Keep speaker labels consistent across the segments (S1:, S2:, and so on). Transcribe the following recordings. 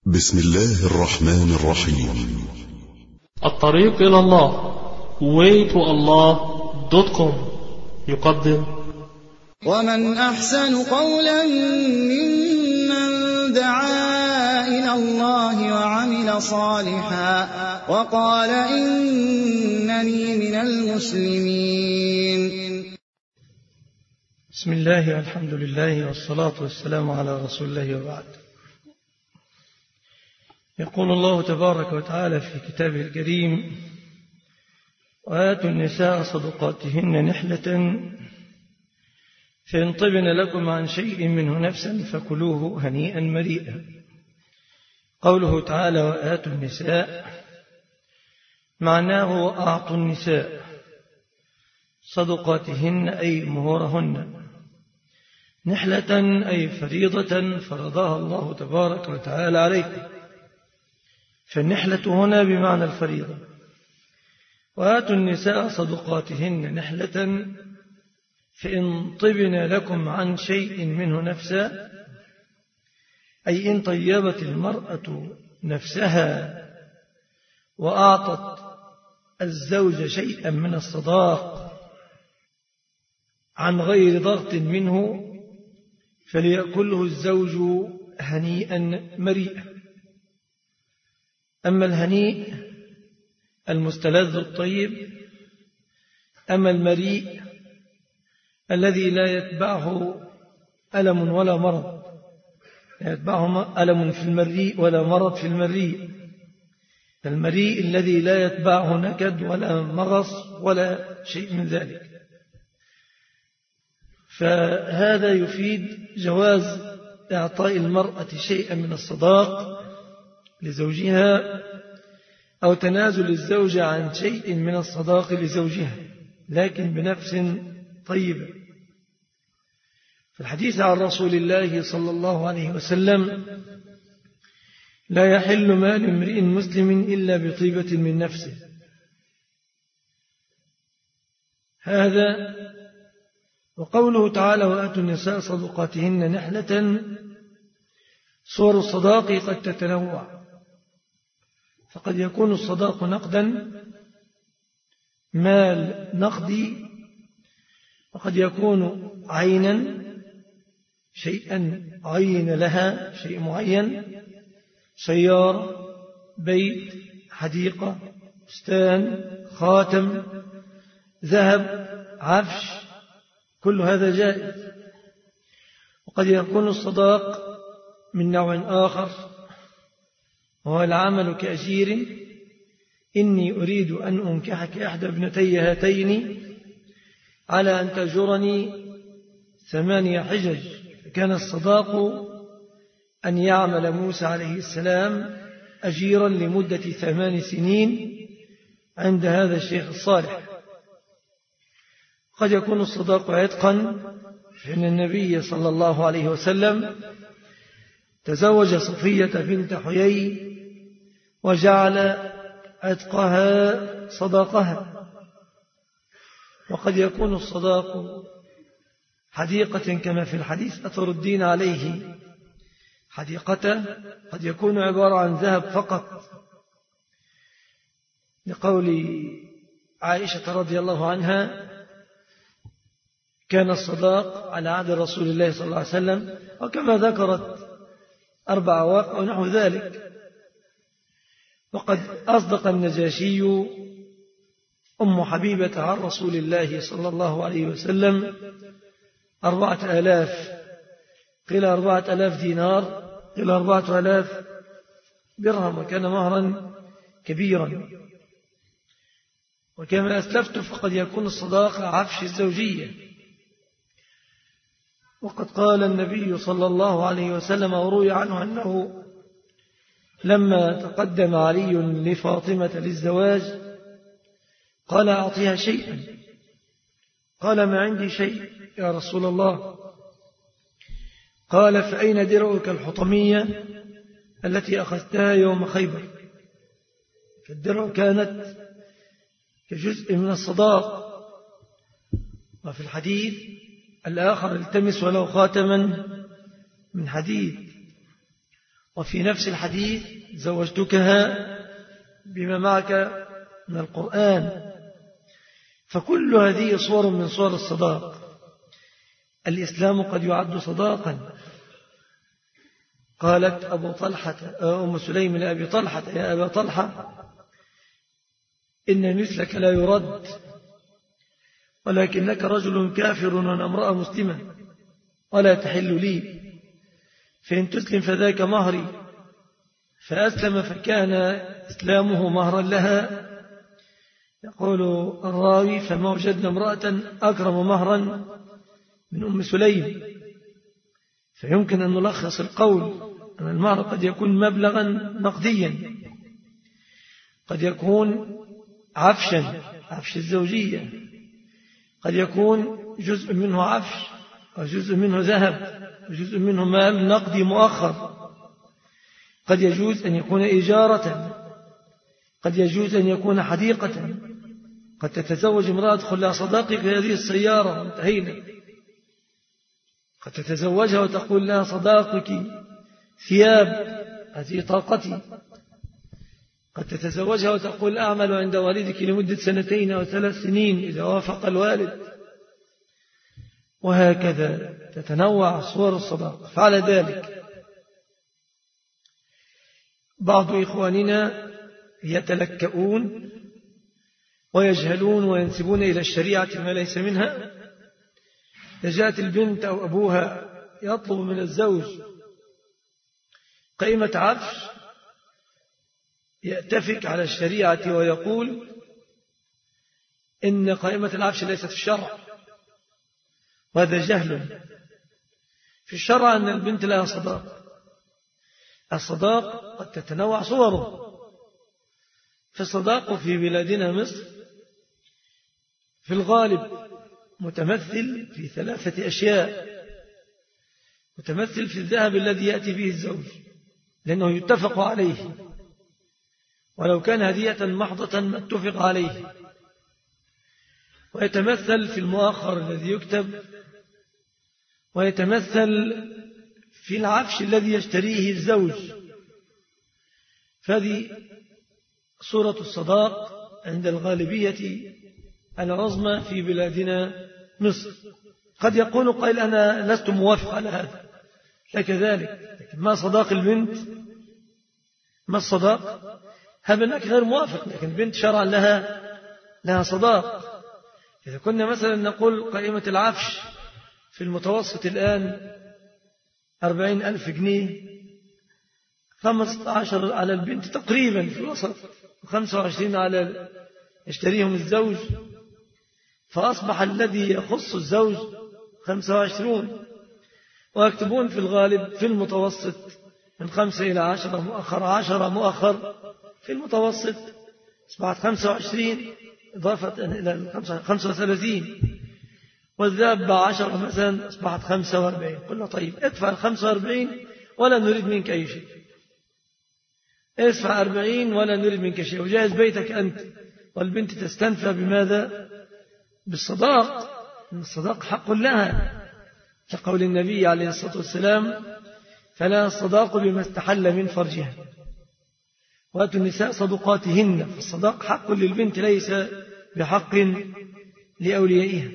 S1: بسم الله الرحمن الرحيم.
S2: الطريق إلى الله waytoallah.com يقدم
S3: ومن أحسن قولا ممن دعا إلى الله وعمل صالحا وقال إنني من المسلمين.
S4: بسم الله والحمد لله والصلاة والسلام على رسول الله وبعد. يقول الله تبارك وتعالى في كتابه الكريم: وآتوا النساء صدقاتهن نحلة فإن طبن لكم عن شيء منه نفسا فكلوه هنيئا مريئا. قوله تعالى وآتوا النساء معناه أعطوا النساء صدقاتهن أي مهورهن، نحلة أي فريضة فرضها الله تبارك وتعالى عليكم، فالنحلة هنا بمعنى الفريضة. وآتوا النساء صدقاتهن نحلة فإن طبن لكم عن شيء منه نفسا، أي إن طيبت المرأة نفسها وأعطت الزوج شيئا من الصداق عن غير ضغط منه فليأكله الزوج هنيئا مريئا. أما الهنيء المستلذ الطيب، أما المريء الذي لا يتبعه ألم ولا مرض، لا يتبعه ألم في المريء ولا مرض في المريء، المريء الذي لا يتبعه نكد ولا مغص ولا شيء من ذلك. فهذا يفيد جواز إعطاء المرأة شيئا من الصداق لزوجها أو تنازل الزوجة عن شيء من الصداق لزوجها، لكن بنفس طيبة. في الحديث عن رسول الله صلى الله عليه وسلم: لا يحل مال امرئ مسلم إلا بطيبة من نفسه. هذا. وقوله تعالى وآتوا النساء صدقاتهن نحلة، صور الصداق قد تتنوع، فقد يكون الصداق نقدا، مال نقدي، وقد يكون عينا، شيئا عين لها شيء معين، سيارة، بيت، حديقة، بستان، خاتم، ذهب، عفش، كل هذا جائز. وقد يكون الصداق من نوع آخر، وهو العمل كأجير: إني أريد أن أنكحك إحدى ابنتي هاتين على أن تأجرني 8 حجج. فكان الصداق أن يعمل موسى عليه السلام أجيرا لمدة 8 سنين عند هذا الشيخ الصالح. قد يكون الصداق عتقا، فإن النبي صلى الله عليه وسلم تزوج صفية بنت حيي وجعل عتقها صداقها. وقد يكون الصداق حديقة كما في الحديث أتردين عليه حديقته، قد يكون عبارة عن ذهب فقط، لقول عائشة رضي الله عنها: كان الصداق على عهد رسول الله صلى الله عليه وسلم، وكما ذكرت 4 أواق ونحو ذلك. وقد أصدق النجاشي أم حبيبة عن رسول الله صلى الله عليه وسلم 4000، قيل 4000 دينار، قيل 4000 درهم، وكان مهرا كبيرا. وكما أسلفت فقد يكون الصداق عفش الزوجية. وقد قال النبي صلى الله عليه وسلم وروي عنه أنه لما تقدم علي لفاطمة للزواج قال أعطيها شيئا، قال ما عندي شيء يا رسول الله. قال فأين درعك الحطمية التي أخذتها يوم خيبر؟ فالدرع كانت كجزء من الصداق. وفي الحديث الآخر: التمس ولو خاتما من حديد. وفي نفس الحديث زوجتكها بما معك من القرآن. فكل هذه صور من صور الصداق. الإسلام قد يعد صداقا. قالت أم سليم لأبي طلحة: يا أبا طلحة، إن مثلك لا يرد، ولكنك رجل كافر وأنا امرأة مسلمة ولا تحل لي، فإن تسلم فذاك مهري. فأسلم فكان إسلامه مهرا لها. يقول الراوي: فما وجدنا امرأة أكرم مهرا من أم سليم. فيمكن أن نلخص القول أن المهر قد يكون مبلغا نقديا، قد يكون عفش الزوجية، قد يكون جزء منه عفش وجزء منه ذهب وجزء منه مال نقدي مؤخر، قد يجوز أن يكون إجارة، قد يجوز أن يكون حديقة، قد تتزوج امرأة تقول لها: صداقك هذه السيارة، انتهينا. قد تتزوجها وتقول لها: صداقك ثياب، هذه طاقتي. قد تتزوجها وتقول: أعمل عند والدك لمدة 2 أو 3 سنين إذا وافق الوالد. وهكذا تتنوع صور الصداقة. فعلى ذلك بعض إخواننا يتلكؤون ويجهلون وينسبون إلى الشريعة ما ليس منها. جاءت البنت أو أبوها يطلب من الزوج قيمة عفش، يأتفك على الشريعة ويقول إن قائمة العفش ليست في الشرع، وهذا جهل. في الشرع أن البنت لها صداق. الصداق قد تتنوع صوره. فالصداق في بلادنا مصر في الغالب متمثل في 3 أشياء. متمثل في الذهب الذي يأتي به الزوج لأنه يتفق عليه، ولو كان هدية محضة ما اتفق عليه. ويتمثل في المؤخر الذي يكتب، ويتمثل في العفش الذي يشتريه الزوج. فهذه صورة الصداق عند الغالبية العظمى في بلادنا مصر. قد يقول قائل: أنا لست موافق على هذا، لا كذلك. لكن ما صداق البنت؟ ما الصداق؟ هذا أنك غير موافق، لكن البنت شرعا لها صداق. إذا كنا مثلا نقول قائمة العفش في المتوسط الآن 40,000 جنيه، 15 على البنت تقريبا في الوسط، 25 على يشتريهم الزوج، فأصبح الذي يخص الزوج 25. ويكتبون في الغالب في المتوسط من 5 إلى 10 مؤخر، 10 مؤخر في المتوسط، أصبحت 25 إضافة إلى 35. والذهب 10 مثلا أصبحت 45. قلنا: طيب ادفع 45 ولا نريد منك أي شيء، ادفع 40 ولا نريد منك شيء، وجاهز بيتك أنت. والبنت تستنفى بماذا؟ بالصداق. الصداق حق لها، كقول النبي عليه الصلاة والسلام: فلا الصداق بما استحل من فرجها، وآتوا النساء صدقاتهن. فالصداق حق للبنت ليس بحق لأوليائها.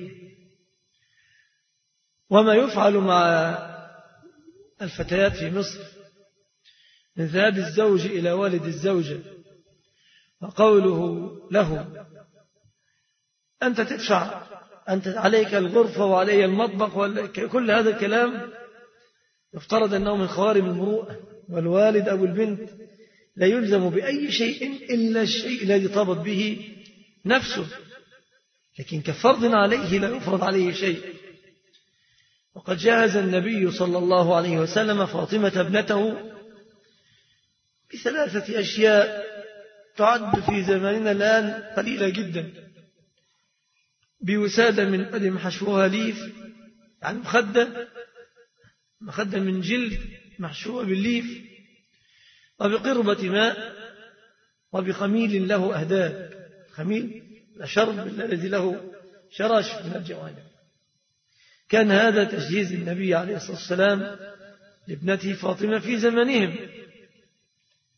S4: وما يفعل مع الفتيات في مصر من ذهاب الزوج إلى والد الزوجة وقوله له: أنت تدفع، أنت عليك الغرفة وعلي المطبخ، كل هذا الكلام يفترض أنه من خوارم المروءة. والوالد أو البنت لا يلزم بأي شيء إلا الشيء الذي طابت به نفسه، لكن كفرض عليه لا يفرض عليه شيء. وقد جهز النبي صلى الله عليه وسلم فاطمة ابنته ب3 أشياء تعد في زماننا الآن قليلة جدا: بوسادة من قدم حشوها ليف، يعني مخدة من جلد محشوة بالليف، وبقربة ماء، وبخميل له أهداب. خميل الشرب الذي له شراش من الجوانب. كان هذا تجهيز النبي عليه الصلاة والسلام لابنته فاطمة في زمانهم.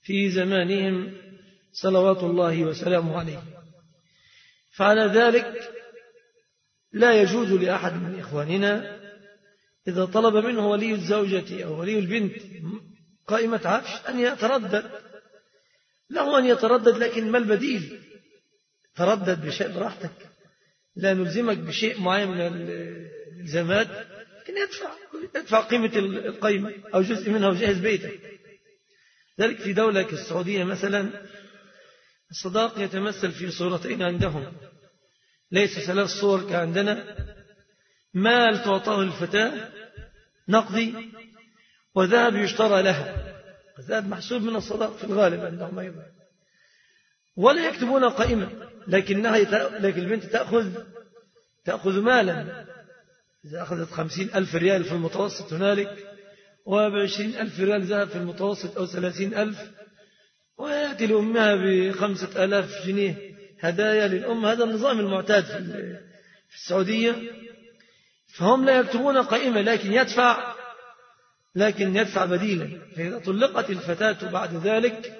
S4: في زمانهم صلوات الله وسلامه عليه. فعلى ذلك لا يجوز لأحد من إخواننا إذا طلب منه ولي الزوجة أو ولي البنت قائمة عفش أن يتردد، له أن يتردد، لكن ما البديل؟ تردد بشيء براحتك، لا نلزمك بشيء معين من الالتزامات، لكن يدفع قيمة القيمة أو جزء منها وجهز بيتك. ذلك في دولة كالسعودية مثلا الصداق يتمثل في صورتين عندهم، ليس 3 صور كعندنا: مال تعطاه الفتاة نقدي، وذهب يشترى لها، الذهب محسوب من الصداق في الغالب عندهم أيضا، ولا يكتبون قائمة، لكن البنت تأخذ مالا. إذا أخذت 50,000 ريال في المتوسط هنالك، و20,000 ريال ذهب في المتوسط أو 30,000، ويأتي لأمها ب5,000 جنيه هدايا للأم. هذا النظام المعتاد في السعودية. فهم لا يكتبون قائمة، لكن يدفع بديلا. فإذا طلقت الفتاة بعد ذلك،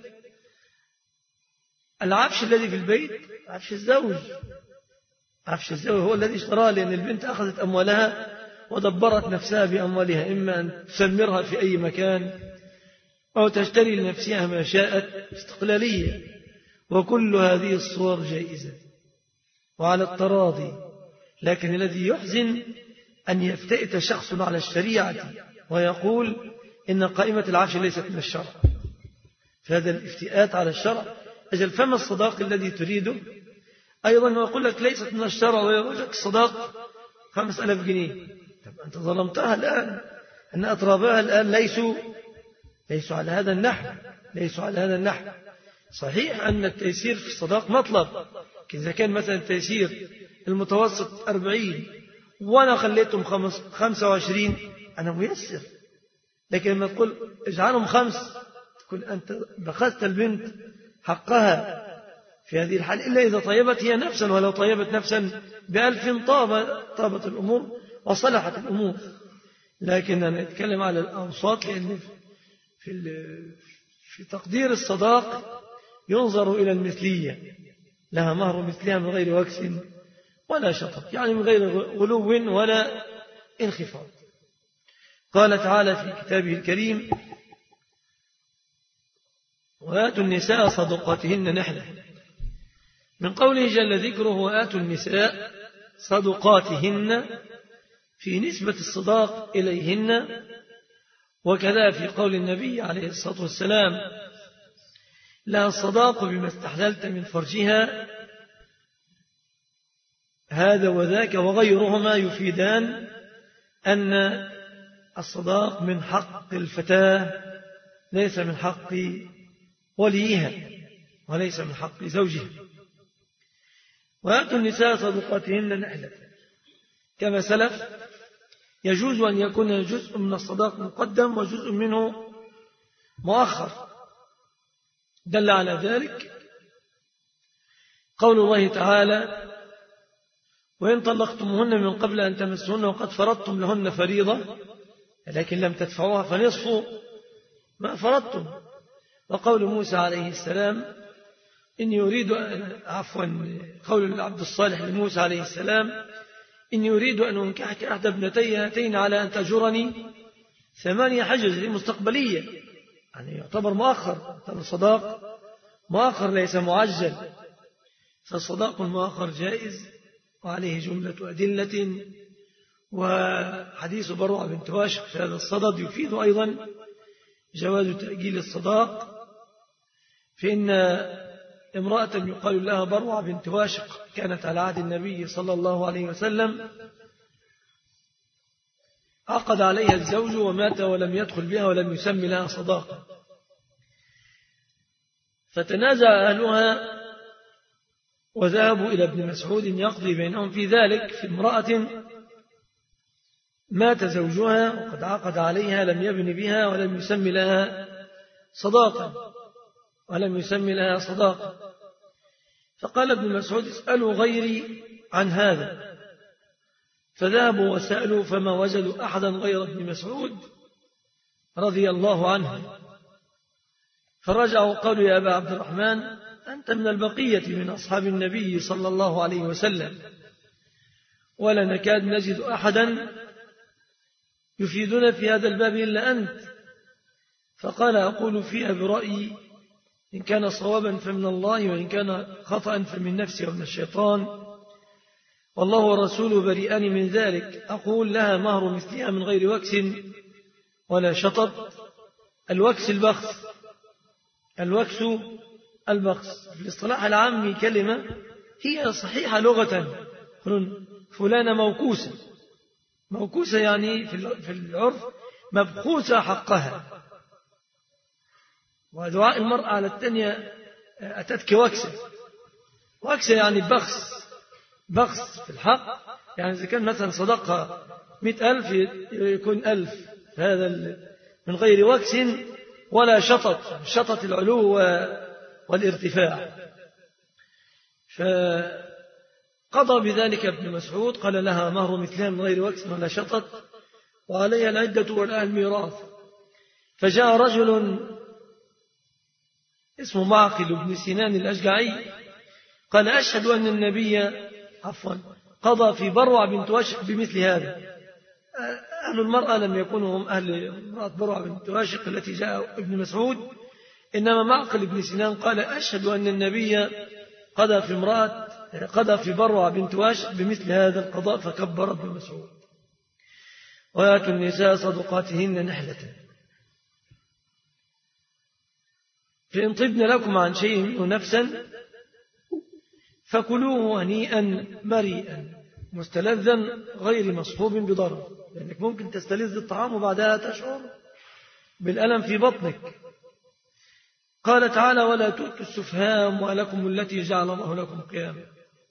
S4: العفش الذي في البيت عفش الزوج هو الذي اشتراه، لأن البنت أخذت أموالها ودبرت نفسها بأموالها، إما أن تسمرها في أي مكان أو تشتري لنفسها ما شاءت استقلالية. وكل هذه الصور جائزة وعلى التراضي. لكن الذي يحزن أن يفتئت شخص على الشريعة ويقول إن قائمة العفش ليست من الشرع. فهذا الافتئات على الشرع. أجل فما الصداق الذي تريده؟ أيضا يقول لك ليست من الشرع، ويقول لك الصداق 5,000 جنيه. طب أنت ظلمتها الآن، أن أطرابها الآن ليسوا على هذا النحو. صحيح أن التيسير في الصداق مطلب، إذا كان مثلا التيسير المتوسط 40 وأنا خليتهم 25 أنا ميسر. لكن لما تقول اجعلهم 5 تقول أنت بخست البنت حقها في هذه الحال، إلا إذا طيبت هي نفسا، ولو طيبت نفسا ب1000 طابت الأمور وصلحت الأمور. لكن أنا أتكلم على الأوساط، لأن في تقدير الصداق ينظر إلى المثلية، لها مهر مثلها من غير وكس ولا شطط، يعني من غير غلو ولا انخفاض. قال تعالى في كتابه الكريم: وآتوا النساء صدقاتهن نحلة. من قوله جل ذكره وآتوا النساء صدقاتهن في نسبة الصداق إليهن، وكذا في قول النبي عليه الصلاة والسلام: لا الصداق بما استحللت من فرجها. هذا وذاك وغيرهما يفيدان أن الصداق من حق الفتاة، ليس من حق وليها وليس من حق زوجها. وآتوا النساء صدقاتهن نحلة، كما سلف. يجوز أن يكون جزء من الصداق مقدم وجزء منه مؤخر. دل على ذلك قول الله تعالى: وإن طلقتموهن من قبل أن تمسوهن وقد فرضتم لهن فريضة لكن لم تدفعوها فنصف ما فرضتم. وقول موسى عليه السلام: إني أريد قول العبد الصالح لموسى عليه السلام: إني أريد أن أنكحك إحدى ابنتي هاتين على أن تأجرني 8 حجج مستقبلية، يعني يعتبر مؤخر. الصداق مؤخر ليس معجل، فالصداق المؤخر جائز، وعليه جملة أدلة. وحديث بروعة بنت واشق في هذا الصدد يفيد أيضا جواز تأجيل الصداق. فإن امرأة يقال لها بروعة بنت واشق كانت على عهد النبي صلى الله عليه وسلم، عقد عليها الزوج ومات ولم يدخل بها ولم يسمي لها صداقة، فتنازع أهلها وذهبوا إلى ابن مسعود يقضي بينهم في ذلك، في امرأة مات زوجها وقد عقد عليها لم يبن بها ولم يسمي لها صداقة. فقال ابن مسعود: اسألوا غيري عن هذا. فذهبوا وسألوا فما وجدوا أحدا غير ابن مسعود رضي الله عنه. فرجعوا قالوا يا أبا عبد الرحمن أنت من البقية من أصحاب النبي صلى الله عليه وسلم، ولا نكاد نجد أحدا يفيدنا في هذا الباب إلا أنت. فقال أقول فيها برأيي، إن كان صوابا فمن الله، وإن كان خطأ فمن نفسي ومن الشيطان، والله ورسوله بريئان من ذلك. أقول لها مهر مثلها من غير وكس ولا شطط. الوكس البخس، الوكس البخس في الاصطلاح العامي كلمة هي صحيحة لغة، فلانة موكوسة. موكوسة يعني في العرف مبخوسة حقها. ودعاء المرأة على الثانية أتتك وكسة. وكسة يعني بخس، بخس في الحق. يعني إذا كان مثلا صدقها 100,000 يكون 1000، هذا من غير وكس ولا شطط. شطط العلو والارتفاع. فقضى بذلك ابن مسعود، قال لها مهر مثلها من غير وكس ولا شطط، وعليها العدة والأهل الميراث. فجاء رجل اسمه معقل بن سنان الأشجعي قال أشهد أن النبي قضى في بروع بنت واشق بمثل هذا. أهل المرأة لم يكونوا هم أهل امرأة بروع بنت واشق التي جاء ابن مسعود، إنما معقل بن سنان قال أشهد أن النبي قضى في بروع بنت واشق بمثل هذا القضاء. فكبر ابن مسعود. وآتوا النساء صدقاتهن نحلة، فإن طبن لكم عن شيء منه نفسا فكلوه هنيئا مريئا مستلذا غير مصحوب بضرر. لأنك ممكن تستلذ الطعام وبعدها تشعر بالألم في بطنك. قال تعالى ولا تؤتوا السفهاء أموالكم التي جعل الله لكم قياما.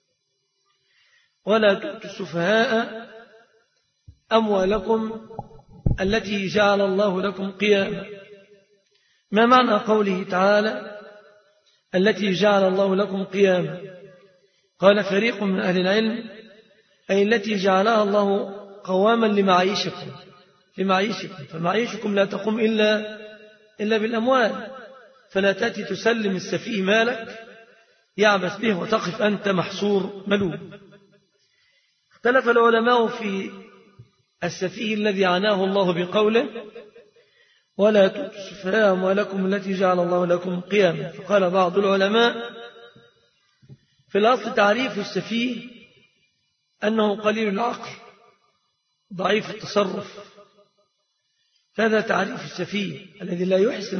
S4: ولا تؤتوا السفهاء أموالكم التي جعل الله لكم قياما. ما معنى قوله تعالى التي جعل الله لكم قياما؟ قال فريق من أهل العلم أي التي جعلها الله قواما لمعيشكم. فمعيشكم لا تقوم إلا بالأموال. فلا تأتي تسلم السفيه مالك يعبث به وتقف أنت محصور ملوم. اختلف العلماء في السفيه الذي عناه الله بقوله ولا تؤتوا السفهاء أموالكم التي جعل الله لكم قياما. فقال بعض العلماء في الأصل تعريف السفيه أنه قليل العقل ضعيف التصرف. هذا تعريف السفيه الذي لا يحسن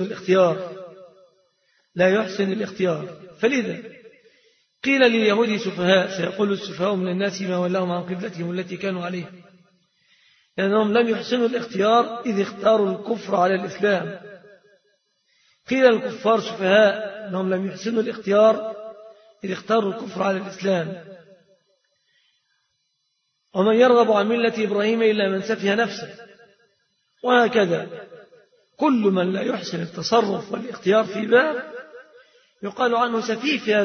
S4: الاختيار. فلذا قيل لليهود سفهاء، سيقول السفهاء من الناس ما ولاهم عن قبلتهم التي كانوا عليها، لأنهم لم يحسنوا الاختيار إذ اختاروا الكفر على الإسلام. قيل الكفار سفهاء أنهم لم يحسنوا الاختيار إذ اختاروا الكفر على الإسلام. ومن يرغب عن ملة إبراهيم إلا من سفه نفسه. وهكذا كل من لا يحسن التصرف والاختيار في باب يقال عنه سفيه في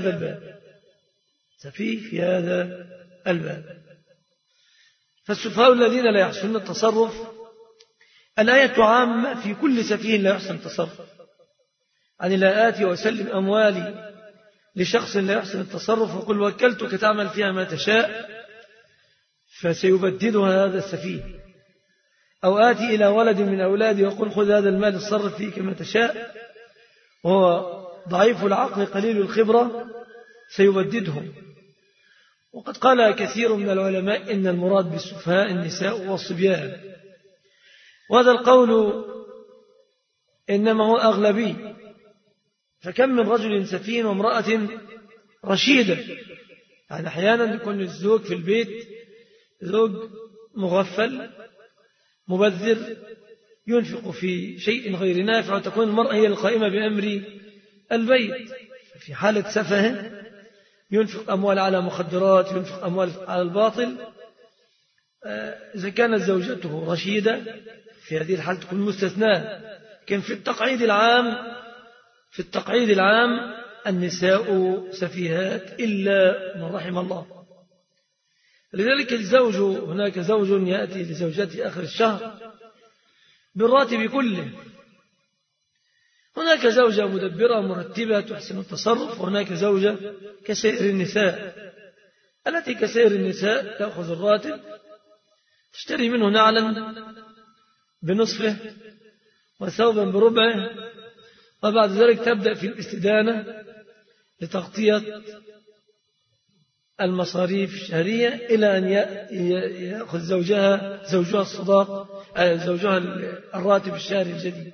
S4: هذا الباب. فالسفهاء الذين لا يحسنون التصرف الآية عامة في كل سفيه لا يحسن التصرف. يعني لا آتي وأسلم أموالي لشخص لا يحسن التصرف وقل وكلتك تعمل فيها ما تشاء فسيبددها هذا السفيه. أو آتي إلى ولد من أولادي وقل خذ هذا المال اتصرف فيه كما تشاء وهو ضعيف العقل قليل الخبرة سيبددهم. وقد قال كثير من العلماء إن المراد بالسفهاء النساء والصبيان، وهذا القول إنما هو أغلبي. فكم من رجل سفين وامرأة رشيدة. يعني أحيانا يكون الزوج في البيت زوج مغفل مبذر ينفق في شيء غير نافع، وتكون المرأة هي القائمة بأمر البيت. في حالة سفه ينفق أموال على مخدرات، ينفق أموال على الباطل. إذا كانت زوجته رشيدة في هذه الحالة تكون مستثناة. لكن في التقعيد العام النساء سفيهات إلا من رحم الله. لذلك الزوج هناك زوج يأتي لزوجته آخر الشهر بالراتب كله هناك زوجة مدبرة مرتبة تحسن التصرف، وهناك زوجة كسائر النساء التي كسائر النساء تأخذ الراتب تشتري منه نعلا بنصفه وثوبا بربعه، وبعد ذلك تبدأ في الاستدانة لتغطية المصاريف الشهرية إلى أن يأخذ زوجها زوجها الراتب الشهري الجديد.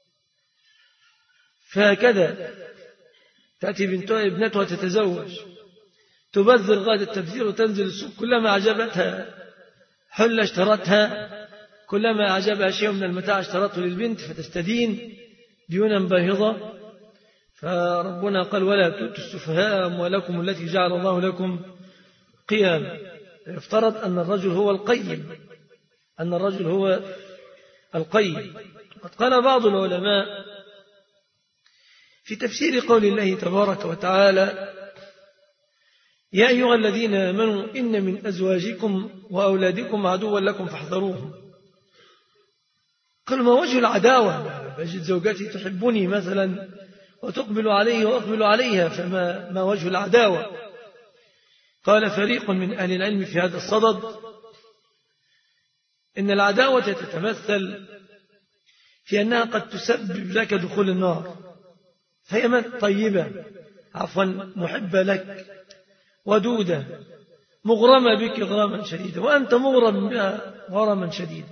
S4: فهكذا تأتي ابنتها تتزوج، تبذر غاية التبذير وتنزل السوق، كلما أعجبتها حلة اشترتها، كلما أعجبها شيء من المتاع اشترته للبنت، فتستدين ديونا باهظة. فربنا قال: ولا تؤتوا السفهاء أموالكم التي جعل الله لكم قياما. يفترض أن الرجل هو القيم. قد قال بعض العلماء في تفسير قول الله تبارك وتعالى: يا أيها الذين آمنوا إن من أزواجكم وأولادكم عدوا لكم فاحذروهم. قال: ما وجه العداوة؟ بجد زوجتي تحبني مثلا وتقبل عليه وأقبل عليها، فما وجه العداوة؟ قال فريق من أهل العلم في هذا الصدد: إن العداوة تتمثل في أنها قد تسبب لك دخول النار، فهي طيبة محبة لك ودودة مغرمة بك غراما شديدا، وأنت مغرم بها غراما شديدا،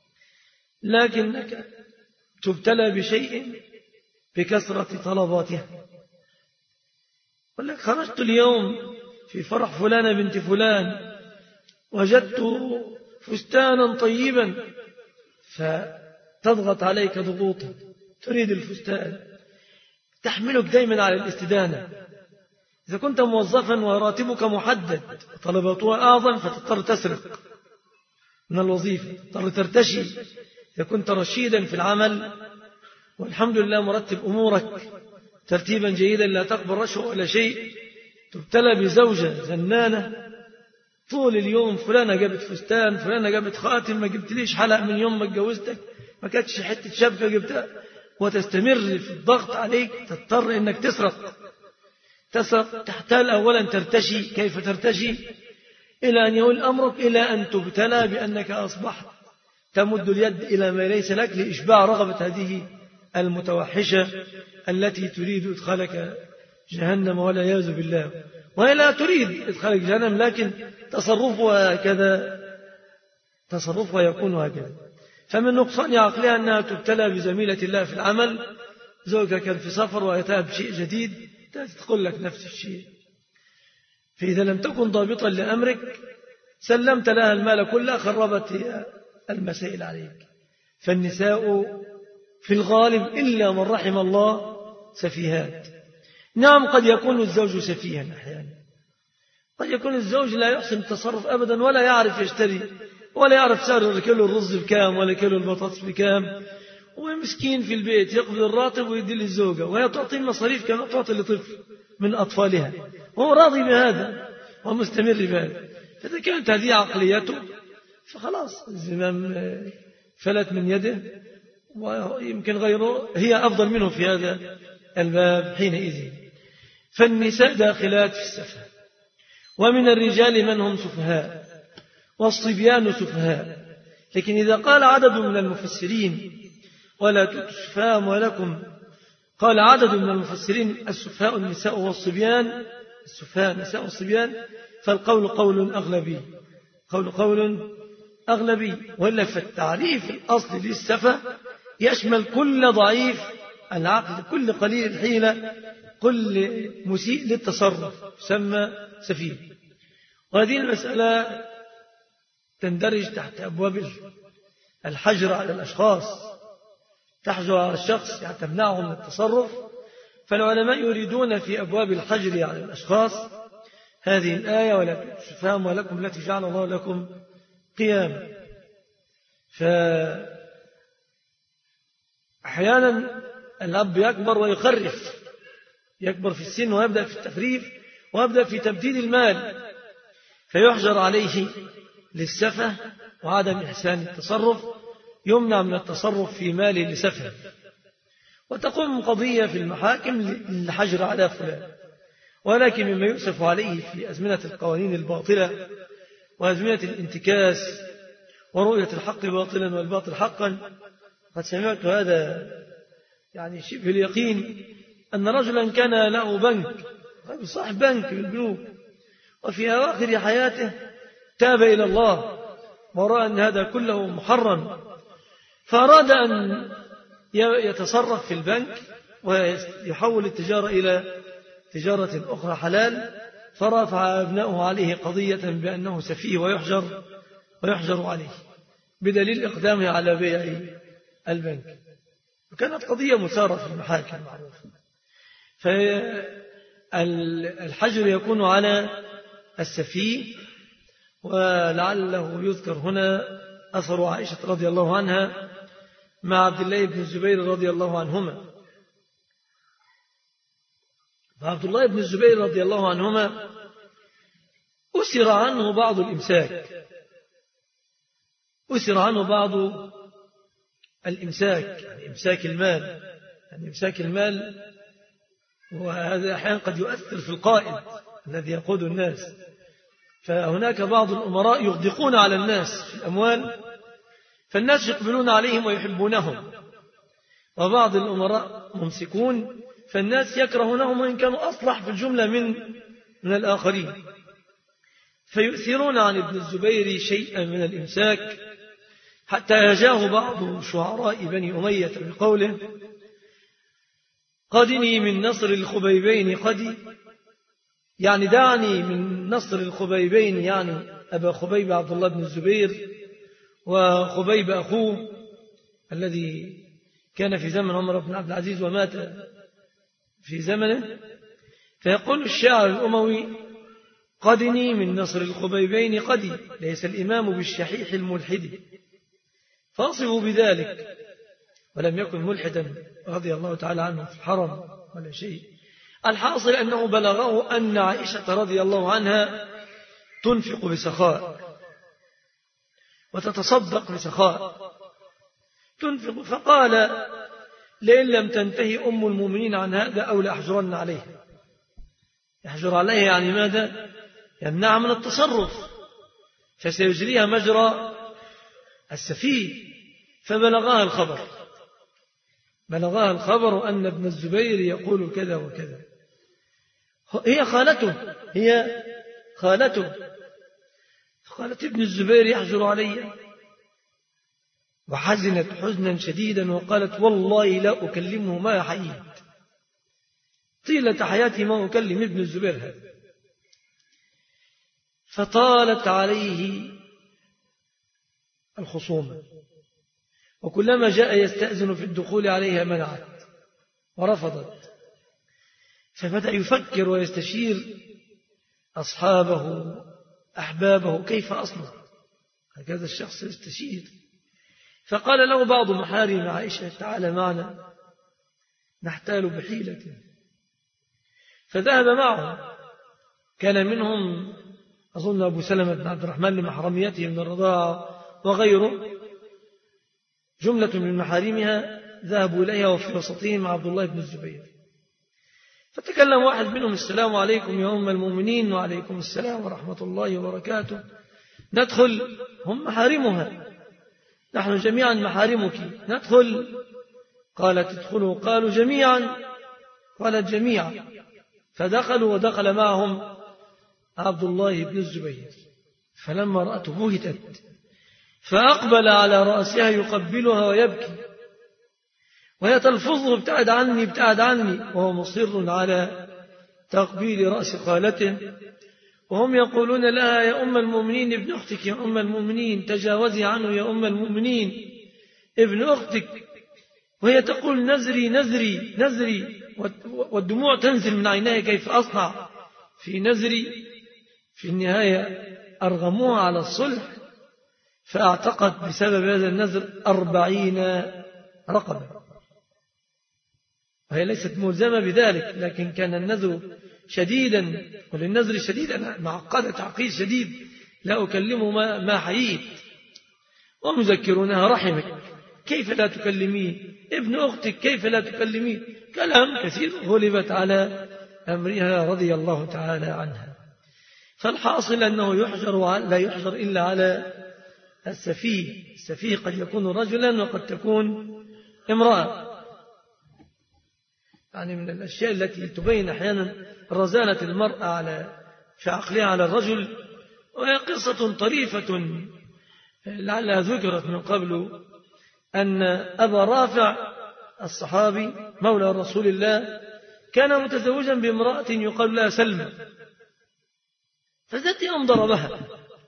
S4: لكنك تبتلى بشيء بكثرة طلباتها. ولك خرجت اليوم في فرح فلانة بنت فلان، وجدت فستانا طيبا، فتضغط عليك ضغوطا، تريد الفستان، تحملك دائما على الاستدانة. إذا كنت موظفا وراتبك محدد وطلباتها أعظم، فتضطر تسرق من الوظيفة، تضطر ترتشي. إذا كنت رشيدا في العمل والحمد لله مرتب أمورك ترتيبا جيدا، لا تقبل رشوة ولا شيء، تبتلى بزوجة زنانة طول اليوم: فلانة جابت فستان، فلانة جابت خاتم، ما جبت ليش حلق من يوم ما اتجوزتك، ما كانتش حتة شبكة جبتها، وتستمر في الضغط عليك، تضطر إنك تسرق. تحتال أولا ترتشي، كيف ترتشي؟ إلى أن يؤول أمرك إلى أن تبتلى بأنك أصبحت تمد اليد إلى ما ليس لك لإشباع رغبة هذه المتوحشة التي تريد إدخالك جهنم والعياذ بالله. وهي لا تريد إدخالك جهنم، لكن تصرفها يكون هكذا. فمن نقصان عقلها أنها تبتلى بزميلة الله في العمل، زوجها كان في سفر وأتى بشيء جديد، تقول لك نفس الشيء. فإذا لم تكن ضابطا لأمرك سلمت لها المال كله، خربت المسائل عليك. فالنساء في الغالب إلا من رحم الله سفيهات. نعم، قد يكون الزوج سفيها أحيانا، قد يكون الزوج لا يحسن التصرف أبدا، ولا يعرف يشتري، ولا يعرف سعر كيلو الرز بكام ولا كيلو البطاطس بكام، ومسكين في البيت يقبل الراتب ويدي للزوجة، وهي تعطي المصاريف كما تعطي لطفل من أطفالها، وهو راضي بهذا ومستمر بهذا. فإذا كانت هذه عقليته فخلاص الزمام فلت من يده، ويمكن غيره هي أفضل منه في هذا الباب حينئذ. فالنساء داخلات في السفه، ومن الرجال من هم سفهاء والصبيان سفهاء. لكن إذا قال عدد من المفسرين ولا تؤتوا السفهاء أموالكم، قال عدد من المفسرين السفهاء النساء والصبيان، السفهاء النساء والصبيان، فالقول قول أغلبي. وإلا فالتعريف الأصل للسفه يشمل كل ضعيف العقل، كل قليل الحيلة، كل مسيء للتصرف يسمى سفيه. وهذه المسألة تندرج تحت أبواب الحجر على الأشخاص، تحجر على الشخص يعني تمنعه من التصرف. فالعلماء يريدون في أبواب الحجر على الأشخاص هذه الآية: ولا تؤتوا السفهاء أموالكم التي جعل الله لكم قياما. فأحيانا الأب يكبر ويخرف، يكبر في السن ويبدأ في التخريف ويبدأ في تبديد المال، فيحجر عليه للسفه وعدم إحسان التصرف، يمنع من التصرف في ماله لسفه. وتقوم قضية في المحاكم للحجر على فلان. ولكن مما يؤسف عليه في أزمنة القوانين الباطلة وأزمنة الانتكاس ورؤية الحق باطلا والباطل حقا، قد سمعت هذا يعني شبه اليقين، أن رجلا كان له بنك، صاحب بنك من البنوك، وفي أواخر حياته تاب إلى الله ورأى أن هذا كله محرم، فأراد أن يتصرف في البنك ويحول التجارة إلى تجارة أخرى حلال، فرفع أبناؤه عليه قضية بأنه سفيه ويحجر عليه بدليل إقدامه على بيع البنك. وكانت قضية مثارة في المحاكم معروفة. فالحجر يكون على السفيه. ولعله يذكر هنا أثر عائشة رضي الله عنها مع عبد الله بن الزبير رضي الله عنهما. فعبد الله بن الزبير رضي الله عنهما أسر عنه بعض الإمساك، يعني إمساك المال، وهذا أحيانا قد يؤثر في القائد الذي يقود الناس. فهناك بعض الأمراء يغدقون على الناس في الأموال، فالناس يقبلون عليهم ويحبونهم، وبعض الأمراء ممسكون، فالناس يكرهونهم وإن كانوا أصلح في الجملة من الآخرين، فيؤثرون عن ابن الزبير شيئا من الإمساك، حتى يجاه بعض شعراء بني أمية بقوله: قدني من نصر الخبيبين قدي، يعني دعني من نصر الخبيبين، يعني أبا خبيب عبد الله بن الزبير وخبيب أخوه الذي كان في زمن عمر بن عبد العزيز ومات في زمنه. فيقول الشاعر الأموي: قدني من نصر الخبيبين قدي، ليس الإمام بالشحيح الملحد، فاصفوا بذلك. ولم يكن ملحدا رضي الله تعالى عنه في الحرم ولا شيء. الحاصل أنه بلغه أن عائشة رضي الله عنها تنفق بسخاء وتتصدق بسخاء، تنفق. فقال: لئن لم تنتهي أم المؤمنين عن هذا أو لأحجرن عليها. يحجر عليها يعني ماذا؟ يمنع من التصرف، فسيجريها مجرى السفيه. فبلغها الخبر أن ابن الزبير يقول كذا وكذا. هي خالته قالت: ابن الزبير يحجر علي. وحزنت حزنا شديدا وقالت: والله لا أكلمه ما حييت، طيلة حياتي ما أكلم ابن الزبير هذا. فطالت عليه الخصومة، وكلما جاء يستأذن في الدخول عليها منعت ورفضت. فبدأ يفكر ويستشير أصحابه أحبابه كيف أصنع. هكذا الشخص يستشير. فقال له بعض محارم عائشة: تعال معنا نحتال بحيلة. فذهب معه. كان منهم أظن أبو سلمة بن عبد الرحمن لمحرميته من الرضاعة وغيره، جملة من محارمها ذهبوا إليها، وفي وسطهم عبد الله بن الزبير. فتكلم واحد منهم: السلام عليكم يا أم المؤمنين. وعليكم السلام ورحمة الله وبركاته. ندخل. هم محارمها: نحن جميعا محارمك، ندخل. قالت: ادخلوا. قالوا: جميعا. قالت: جميعا. فدخلوا، ودخل معهم عبد الله بن الزبير. فلما رأته بهتت، فأقبل على رأسها يقبلها ويبكي، وهي تلفظه: ابتعد عني ابتعد عني، وهو مصر على تقبيل رأس خالته. وهم يقولون لها: يا أم المؤمنين ابن أختك، يا أم المؤمنين تجاوزي عنه، يا أم المؤمنين ابن أختك. وهي تقول: نزري نزري نزري، والدموع تنزل من عينيها: كيف أصنع في نزري؟ في النهاية أرغموها على الصلح، فأعتقد بسبب هذا النذر 40 رقبة، وهي ليست ملزمة بذلك، لكن كان النذر شديدا، وللنذر شديدا معقدة تعقيد شديد: لا أكلمه ما حييت. ومذكرونها: رحمك، كيف لا تكلمين؟ ابن أختك كيف لا تكلمين؟ كلام كثير غلبت على أمرها رضي الله تعالى عنها. فالحاصل أنه لا يحجر إلا على السفيه. السفيه قد يكون رجلا وقد تكون امرأة. يعني من الأشياء التي تبين أحيانا رزانة المرأة في عقلها على الرجل، وهي قصة طريفة لعلها ذكرت من قبل، أن أبا رافع الصحابي مولى رسول الله كان متزوجا بامرأة يقال لها سلمى، فذات يوم ضربها،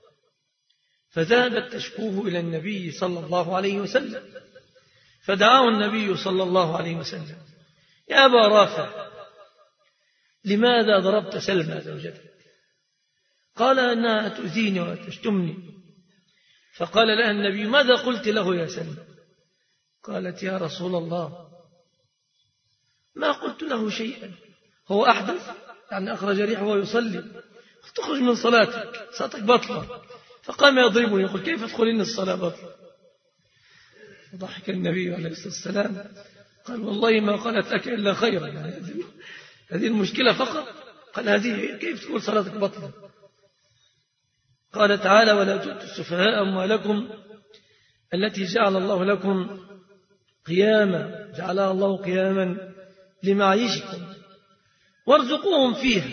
S4: فذهبت تشكوه إلى النبي صلى الله عليه وسلم، فدعاه النبي صلى الله عليه وسلم: يا أبا رافع، لماذا ضربت سلمى زوجتك؟ قال: أنها تؤذيني وتشتمني. فقال لها النبي: ماذا قلت له يا سلمى؟ قالت: يا رسول الله، ما قلت له شيئا، هو أحدث، يعني أخرج ريحه وهو يصلي، تخرج من صلاتك بطلة. فقام يضربني يقول: كيف تدخلين الصلاة بطلة؟ فضحك النبي عليه الصلاة والسلام قال: والله ما قالت لك إلا خيرا، يعني هذه المشكلة فقط. قال: هذه كيف تقول صلاتك بطلة؟ قال تعالى: ولا تؤتوا السفهاء أموالكم التي جعل الله لكم قياما، جعلها الله قياما لمعيشكم وارزقوهم فيها.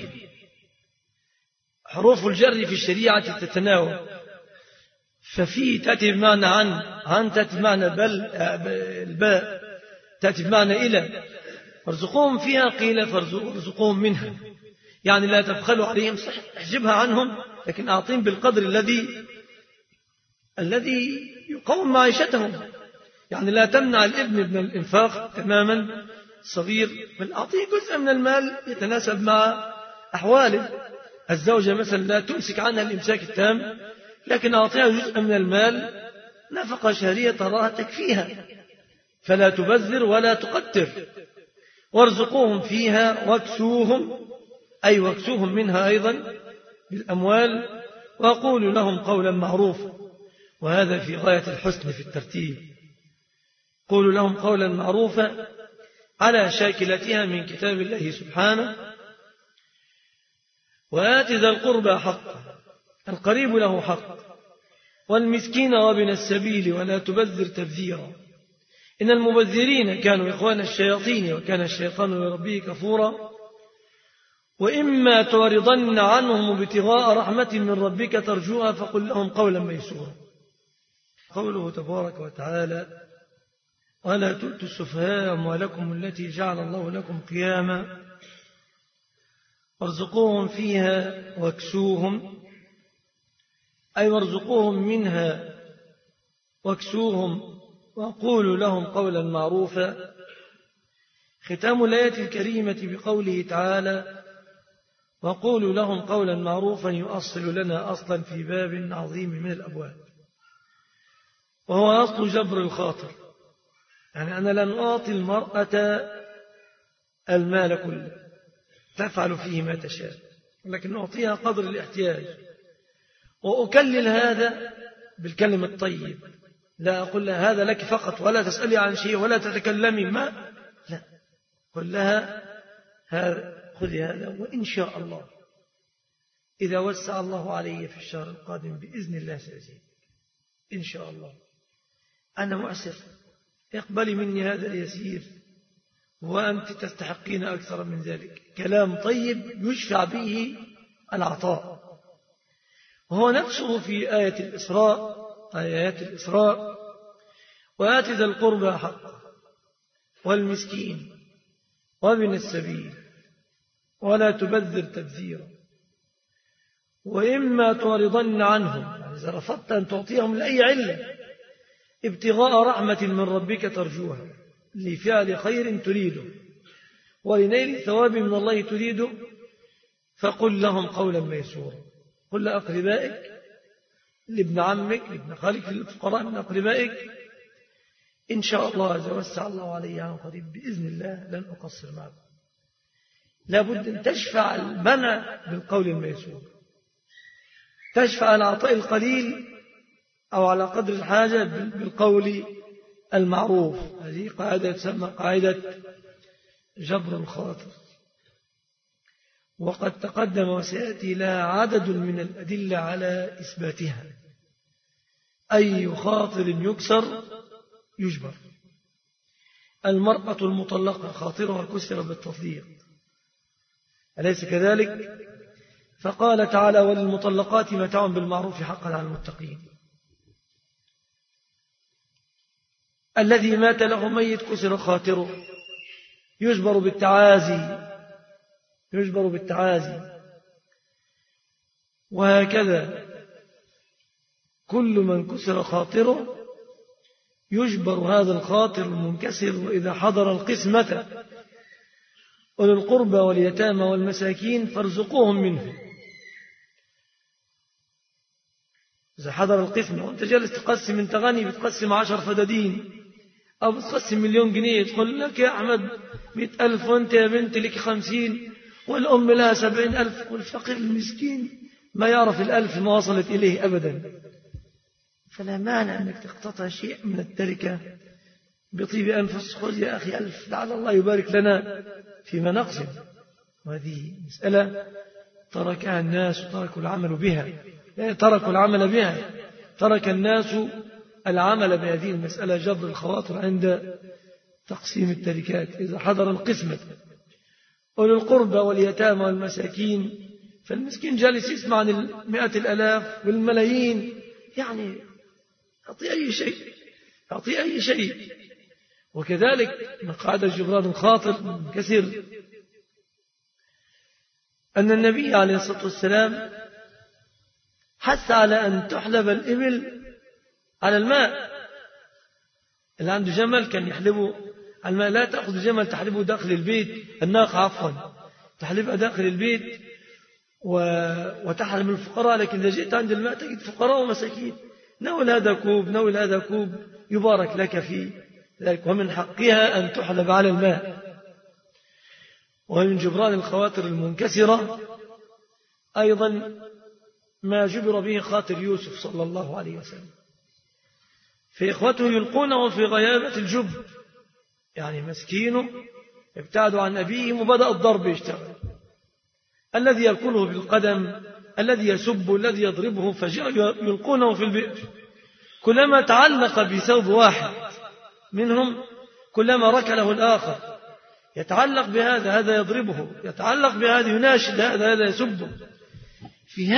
S4: حروف الجر في الشريعة تتناوب، ففي تأتي بمعنى عن تأتي بمعنى الباء تأتي بمعنى إلى. وارزقوهم فيها قيل فارزقوهم منها، يعني لا تبخلوا عليهم، احجبها عنهم، لكن أعطيهم بالقدر الذي يقوم معيشتهم. يعني لا تمنع الابن من الإنفاق تماما صغير، بل أعطيه جزء من المال يتناسب مع أحواله. الزوجة مثلا لا تمسك عنها الإمساك التام، لكن أعطيها جزء من المال نفقة شهرية تراها تكفيها، فلا تبذر ولا تقتر. وارزقوهم فيها واكسوهم، أي واكسوهم منها أيضا بالأموال، وقولوا لهم قولا معروفا. وهذا في غاية الحسن في الترتيب. قولوا لهم قولا معروفا على شاكلتها من كتاب الله سبحانه. وآت ذا القربى حقه، القريب له حق، والمسكين وابن السبيل ولا تبذر تبذيرا، إن المبذرين كانوا إخوان الشياطين وكان الشيطان لربه كفورا. وإما تعرضن عنهم ابتغاء رحمة من ربك ترجوها فقل لهم قولا ميسورا. قوله تبارك وتعالى: ولا تؤتوا السفهاء أموالكم التي جعل الله لكم قياما وارزقوهم فيها واكسوهم، أي وارزقوهم منها واكسوهم وقولوا لهم قولا معروفا. ختام الآية الكريمة بقوله تعالى: وقولوا لهم قولا معروفا، يؤصل لنا أصلا في باب عظيم من الأبواب، وهو أصل جبر الخاطر. يعني أنا لن أعطي المرأة المال كله، تفعل فيه ما تشاء، لكن أعطيها قدر الاحتياج، وأكلل هذا بالكلمة الطيب. لا أقول لها هذا لك فقط ولا تسألي عن شيء ولا تتكلمي، ما لا، قل لها خذي هذا، وإن شاء الله إذا وسع الله علي في الشهر القادم بإذن الله سأزيد إن شاء الله. أنا مؤسر، اقبلي مني هذا اليسير وأنت تستحقين أكثر من ذلك. كلام طيب يشفع به العطاء. وهو نفسه في آيات الإسراء: وآت ذا القربى حقه والمسكين وابن السبيل ولا تبذر تبذيرا، وإما تعرضن عنهم، يعني إذا رفضت أن تعطيهم لأي علة، ابتغاء رحمة من ربك ترجوها، لفعل خير تريده ولنيل ثواب من الله تريده، فقل لهم قولا ميسورا. قل لأقربائك، لابن عمك، لابن خالك، للفقراء من أقربائك: إن شاء الله إذا وسع الله علي عن قريب بإذن الله لن أقصر معكم. لابد أن تشفع المنع بالقول الميسور، تشفع العطاء القليل أو على قدر الحاجة بالقول المعروف. هذه قاعدة تسمى قاعدة جبر الخاطر، وقد تقدم وسيأتي لها عدد من الأدلة على إثباتها. أي خاطر يكسر يجبر. المرأة المطلقة خاطرها كسر بالتطليق، أليس كذلك؟ فقال تعالى: وللمطلقات متاع بالمعروف حقا على المتقين. الذي مات له ميت كسر خاطره يجبر بالتعازي، يجبر بالتعازي. وهكذا كل من كسر خاطره يجبر هذا الخاطر المنكسر. وإذا حضر القسمة أولي القربى واليتامى والمساكين فارزقوهم منه. إذا حضر القسمة وأنت جالس تقسم، أنت غني بتقسم 10 فدادين أو بتقسم 1,000,000 جنيه، تقول لك يا أحمد 100,000 وأنت يا بنت لك 50 والأم لها 70,000 والفقير المسكين ما يعرف 1,000 ما وصلت إليه أبدا. فلا مانع أنك تقتطع شيء من التركة بطيب أنفس. خذ يا أخي 1,000 لعل الله يبارك لنا فيما نقسم. وهذه مسألة تركها الناس وتركوا العمل بها، تركوا العمل بها، ترك الناس العمل بهذه المسألة، جبر الخواطر عند تقسيم التركات. إذا حضر القسمة أولي القربى واليتامى والمساكين، فالمسكين جالس يسمع عن 100,000 والملايين، يعني أعطي أي شيء، أعطي أي شيء. وكذلك من قاعدة جبران الخاطر كثير أن النبي عليه الصلاة والسلام حث على أن تحلب الإبل على الماء. اللي عنده جمل كان يحلبه على الماء. لا تأخذ الجمل تحلبه داخل البيت، الناقة عفوا تحلبها داخل البيت وتحلب الفقراء. لكن إذا جئت عند الماء تجد فقراء ومساكين، نول هذا كوب نول هذا كوب، يبارك لك في ذلك. ومن حقها أن تحلب على الماء. ومن جبران الخواطر المنكسرة أيضا ما جبر به خاطر يوسف صلى الله عليه وسلم. فإخوته يلقونه في غيابة الجب، يعني مسكينه ابتعد عن أبيهم وبدأ الضرب يشتغل. الذي يأكله بالقدم، الذي يسب، الذي يضربه، فجاءوا يلقونه في البئر. كلما تعلق بثوب واحد منهم كلما ركله الآخر، يتعلق بهذا، هذا يضربه، يتعلق بهذا يناشد هذا، هذا يسبه. في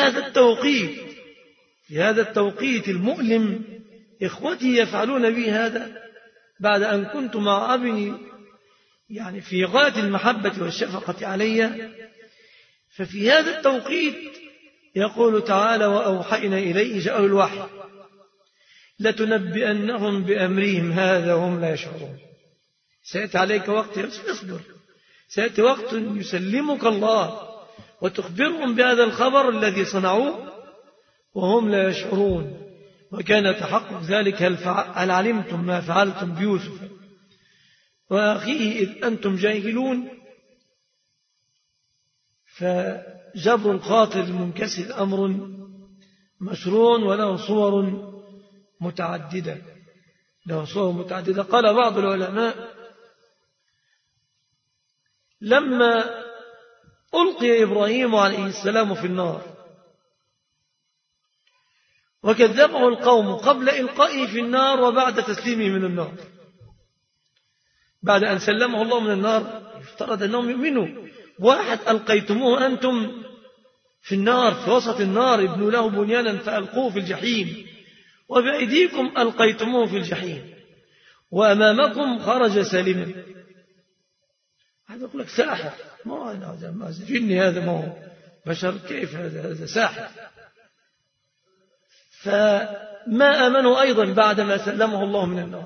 S4: هذا التوقيت المؤلم إخوتي يفعلون بي هذا بعد أن كنت مع أبني يعني في غاية المحبة والشفقة علي. ففي هذا التوقيت يقول تعالى: وأوحينا إليه، جاءه الوحي، لتنبئنهم بأمرهم هذا وهم لا يشعرون. سيأتي عليك وقت، اصبر، سيأتي وقت يسلمك الله وتخبرهم بهذا الخبر الذي صنعوه وهم لا يشعرون. وكان تحقق ذلك: هل علمتم ما فعلتم بيوسف وأخيه إذ أنتم جاهلون. فجبر الخاطر المنكسر أمر مشروع وله صور متعددة، قال بعض العلماء: لما ألقي إبراهيم عليه السلام في النار وكذبه القوم قبل إلقائه في النار وبعد تسليمه من النار، بعد أن سلمه الله من النار يفترض أنهم يؤمنوا. واحد ألقيتموه أنتم في النار، في وسط النار، ابنوا له بنيانا فألقوه في الجحيم، وبأيديكم ألقيتموه في الجحيم وأمامكم خرج سالما. هذا يقول لك ساحر، ما جني هذا، ما هو بشر، كيف هذا ساحر. فما آمنوا أيضا بعدما سلمه الله من النار.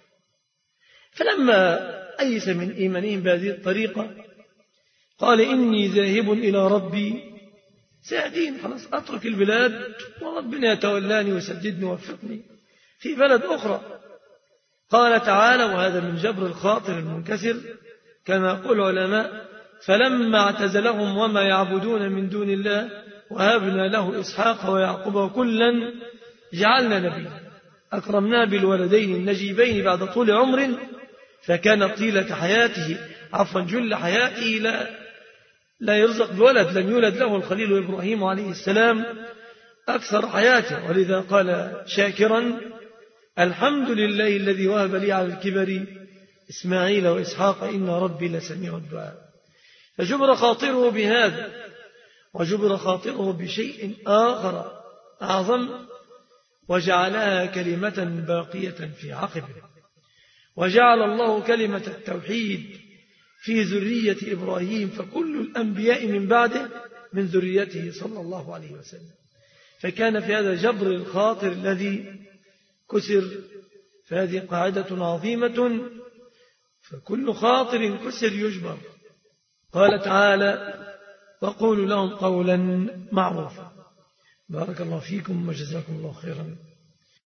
S4: فلما أيس من إيمانهم بهذه الطريقة قال: إني ذاهب إلى ربي سيهدين. خلاص أترك البلاد وربنا يتولاني ويسددني ويوفقني في بلد أخرى. قال تعالى: وهذا من جبر الخاطر المنكسر كما يقول العلماء: فلما اعتزلهم وما يعبدون من دون الله وهبنا له إسحاق ويعقوب وكلا جعلنا نبيا. أكرمناه بالولدين النجيبين بعد طول عمر، فكان طيلة حياته جل حياته لا يرزق بولد، لم يولد له الخليل إبراهيم عليه السلام أكثر حياته، ولذا قال شاكرا: الحمد لله الذي وهب لي على الكبر إسماعيل وإسحاق إن ربي لسميع الدعاء. فجبر خاطره بهذا، وجبر خاطره بشيء آخر أعظم، وجعلها كلمة باقية في عقبه، وجعل الله كلمة التوحيد في ذرية إبراهيم، فكل الأنبياء من بعده من ذريته صلى الله عليه وسلم. فكان في هذا جبر الخاطر الذي كسر. فهذه قاعدة عظيمة، فكل خاطر كسر يجبر. قال تعالى: وقولوا لهم قولا معروفا. بارك الله فيكم وجزاكم الله خيرا.